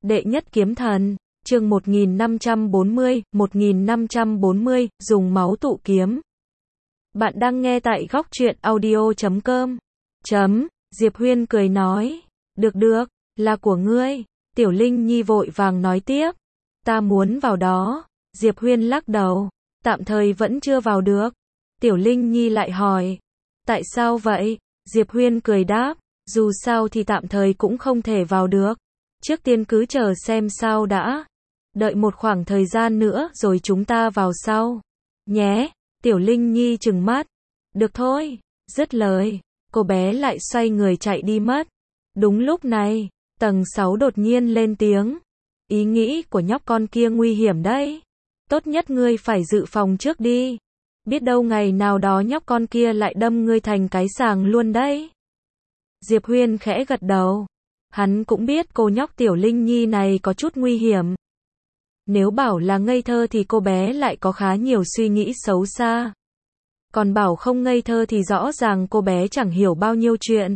Đệ nhất kiếm thần, chương 1540, dùng máu tụ kiếm. Bạn đang nghe tại góc truyện audio.com. Diệp Huyên cười nói, được, là của ngươi. Tiểu Linh Nhi vội vàng nói tiếp, ta muốn vào đó. Diệp Huyên lắc đầu, tạm thời vẫn chưa vào được. Tiểu Linh Nhi lại hỏi, tại sao vậy? Diệp Huyên cười đáp, dù sao thì tạm thời cũng không thể vào được. Trước tiên cứ chờ xem sao đã. Đợi một khoảng thời gian nữa rồi chúng ta vào sau. Nhé. Tiểu Linh Nhi trừng mắt. Được thôi. Dứt lời, cô bé lại xoay người chạy đi mất. Đúng lúc này, tầng 6 đột nhiên lên tiếng. Ý nghĩ của nhóc con kia nguy hiểm đấy. Tốt nhất ngươi phải dự phòng trước đi. Biết đâu ngày nào đó nhóc con kia lại đâm ngươi thành cái sàng luôn đấy. Diệp Huyên khẽ gật đầu. Hắn cũng biết cô nhóc Tiểu Linh Nhi này có chút nguy hiểm. Nếu bảo là ngây thơ thì cô bé lại có khá nhiều suy nghĩ xấu xa. Còn bảo không ngây thơ thì rõ ràng cô bé chẳng hiểu bao nhiêu chuyện.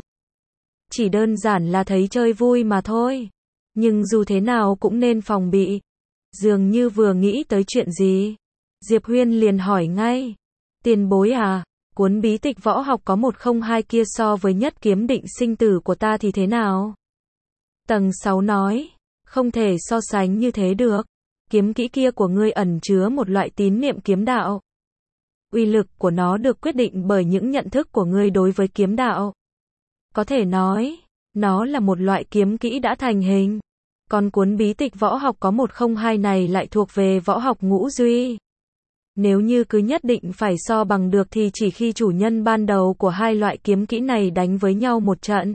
Chỉ đơn giản là thấy chơi vui mà thôi. Nhưng dù thế nào cũng nên phòng bị. Dường như vừa nghĩ tới chuyện gì, Diệp Huyên liền hỏi ngay. Tiền bối à, cuốn bí tịch võ học có 102 kia so với nhất kiếm định sinh tử của ta thì thế nào? Tầng 6 nói, không thể so sánh như thế được. Kiếm kỹ kia của ngươi ẩn chứa một loại tín niệm kiếm đạo. Uy lực của nó được quyết định bởi những nhận thức của ngươi đối với kiếm đạo. Có thể nói, nó là một loại kiếm kỹ đã thành hình. Còn cuốn bí tịch võ học có 102 này lại thuộc về võ học ngũ duy. Nếu như cứ nhất định phải so bằng được thì chỉ khi chủ nhân ban đầu của hai loại kiếm kỹ này đánh với nhau một trận,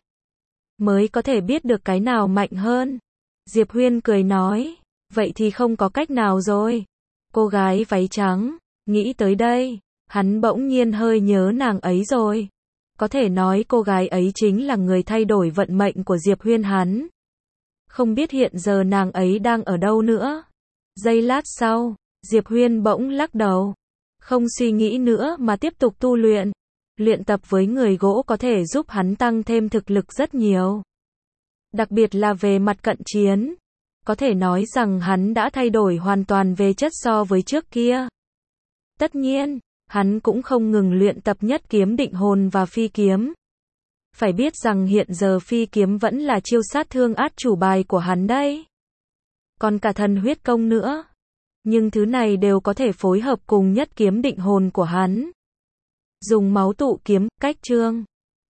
mới có thể biết được cái nào mạnh hơn. Diệp Huyên cười nói, vậy thì không có cách nào rồi. Cô gái váy trắng, nghĩ tới đây, hắn bỗng nhiên hơi nhớ nàng ấy rồi. Có thể nói cô gái ấy chính là người thay đổi vận mệnh của Diệp Huyên hắn. Không biết hiện giờ nàng ấy đang ở đâu nữa. Giây lát sau, Diệp Huyên bỗng lắc đầu. Không suy nghĩ nữa mà tiếp tục tu luyện. Luyện tập với người gỗ có thể giúp hắn tăng thêm thực lực rất nhiều. Đặc biệt là về mặt cận chiến. Có thể nói rằng hắn đã thay đổi hoàn toàn về chất so với trước kia. Tất nhiên, hắn cũng không ngừng luyện tập nhất kiếm định hồn và phi kiếm. Phải biết rằng hiện giờ phi kiếm vẫn là chiêu sát thương át chủ bài của hắn đấy. Còn cả thần huyết công nữa. Nhưng thứ này đều có thể phối hợp cùng nhất kiếm định hồn của hắn. Dùng máu tụ kiếm, cách chương.